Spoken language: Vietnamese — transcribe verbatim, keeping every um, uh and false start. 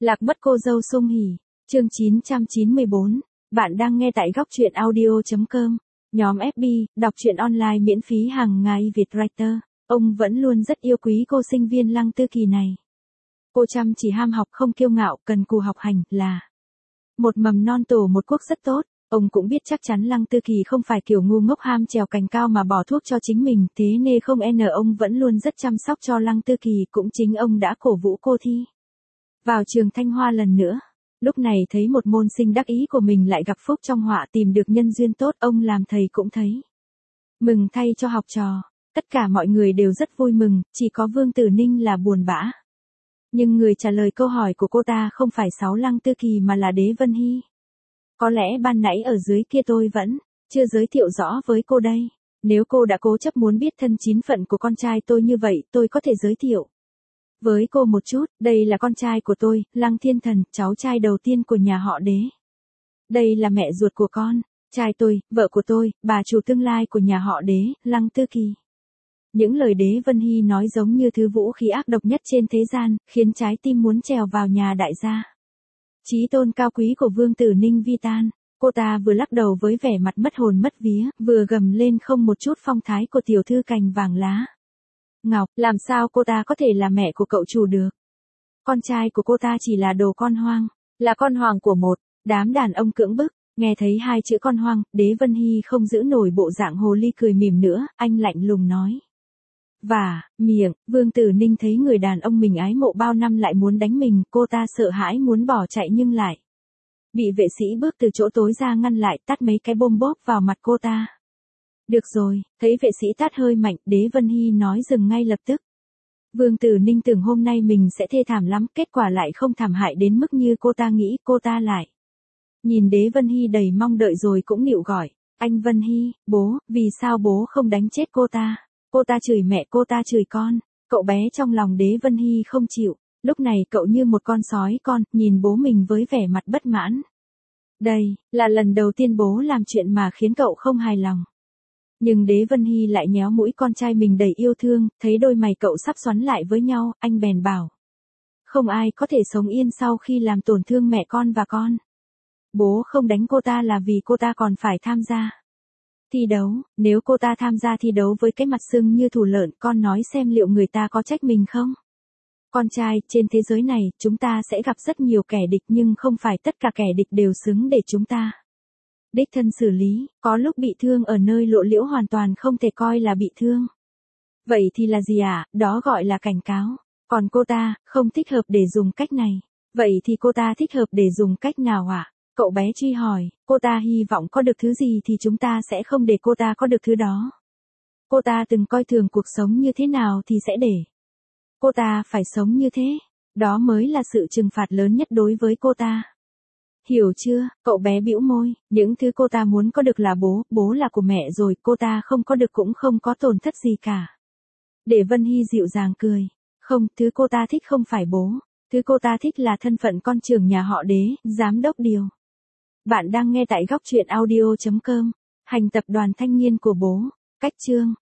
Lạc mất cô dâu Sung Hỉ, chương chín trăm chín mươi bốn. Bạn đang nghe tại góc truyện audio.com. Nhóm ép bê, đọc truyện online miễn phí hàng ngày Việt Writer. Ông vẫn luôn rất yêu quý cô sinh viên Lăng Tư Kỳ này. Cô chăm chỉ ham học, không kiêu ngạo, cần cù học hành, là một mầm non tổ một quốc rất tốt. Ông cũng biết chắc chắn Lăng Tư Kỳ không phải kiểu ngu ngốc ham trèo cành cao mà bỏ thuốc cho chính mình, thế nên không n ông vẫn luôn rất chăm sóc cho Lăng Tư Kỳ, cũng chính ông đã cổ vũ cô thi vào trường Thanh Hoa lần nữa. Lúc này thấy một môn sinh đắc ý của mình lại gặp phúc trong họa, tìm được nhân duyên tốt, ông làm thầy cũng thấy mừng thay cho học trò. Tất cả mọi người đều rất vui mừng, chỉ có Vương Tử Ninh là buồn bã. Nhưng người trả lời câu hỏi của cô ta không phải Sáu Lăng Tư Kỳ mà là Đế Vân Hy. Có lẽ ban nãy ở dưới kia tôi vẫn chưa giới thiệu rõ với cô đây. Nếu cô đã cố chấp muốn biết thân chín phận của con trai tôi như vậy, tôi có thể giới thiệu với cô một chút. Đây là con trai của tôi, Lăng Thiên Thần, cháu trai đầu tiên của nhà họ Đế. Đây là mẹ ruột của con trai tôi, vợ của tôi, bà chủ tương lai của nhà họ Đế, Lăng Tư Kỳ. Những lời Đế Vân Hy nói giống như thứ vũ khí ác độc nhất trên thế gian, khiến trái tim muốn trèo vào nhà đại gia chí tôn cao quý của Vương Tử Ninh vi tan. Cô ta vừa lắc đầu với vẻ mặt mất hồn mất vía, vừa gầm lên không một chút phong thái của tiểu thư cành vàng lá ngọc. Làm sao cô ta có thể là mẹ của cậu chủ được? Con trai của cô ta chỉ là đồ con hoang, là con hoàng của một đám đàn ông cưỡng bức. Nghe thấy hai chữ con hoang, Đế Vân Hy không giữ nổi bộ dạng hồ ly cười mỉm nữa, anh lạnh lùng nói. Và, miệng, Vương Tử Ninh thấy người đàn ông mình ái mộ bao năm lại muốn đánh mình, cô ta sợ hãi muốn bỏ chạy nhưng lại bị vệ sĩ bước từ chỗ tối ra ngăn lại, tát mấy cái bôm bốp vào mặt cô ta. Được rồi, thấy vệ sĩ tát hơi mạnh, Đế Vân Hy nói dừng ngay lập tức. Vương Tử Ninh tưởng hôm nay mình sẽ thê thảm lắm, kết quả lại không thảm hại đến mức như cô ta nghĩ. Cô ta lại nhìn Đế Vân Hy đầy mong đợi rồi cũng nịu gọi. Anh Vân Hy, bố, vì sao bố không đánh chết cô ta? Cô ta chửi mẹ, cô ta chửi con. Cậu bé trong lòng Đế Vân Hy không chịu. Lúc này cậu như một con sói con, nhìn bố mình với vẻ mặt bất mãn. Đây, là lần đầu tiên bố làm chuyện mà khiến cậu không hài lòng. Nhưng Đế Vân Hy lại nhéo mũi con trai mình đầy yêu thương, thấy đôi mày cậu sắp xoắn lại với nhau, anh bèn bảo. Không ai có thể sống yên sau khi làm tổn thương mẹ con và con. Bố không đánh cô ta là vì cô ta còn phải tham gia thi đấu. Nếu cô ta tham gia thi đấu với cái mặt sưng như thủ lợn, con nói xem liệu người ta có trách mình không? Con trai, trên thế giới này, chúng ta sẽ gặp rất nhiều kẻ địch nhưng không phải tất cả kẻ địch đều xứng để chúng ta đích thân xử lý. Có lúc bị thương ở nơi lộ liễu hoàn toàn không thể coi là bị thương. Vậy thì là gì ạ? À? Đó gọi là cảnh cáo. Còn cô ta, không thích hợp để dùng cách này. Vậy thì cô ta thích hợp để dùng cách nào ạ? À? Cậu bé truy hỏi, cô ta hy vọng có được thứ gì thì chúng ta sẽ không để cô ta có được thứ đó. Cô ta từng coi thường cuộc sống như thế nào thì sẽ để cô ta phải sống như thế. Đó mới là sự trừng phạt lớn nhất đối với cô ta. Hiểu chưa? Cậu bé bĩu môi, những thứ cô ta muốn có được là bố, bố là của mẹ rồi, cô ta không có được cũng không có tổn thất gì cả. Để Vân Hy dịu dàng cười. Không, thứ cô ta thích không phải bố. Thứ cô ta thích là thân phận con trưởng nhà họ Đế, giám đốc điều. Bạn đang nghe tại góc truyện audio.com. Hành tập đoàn thanh niên của bố. Cách chương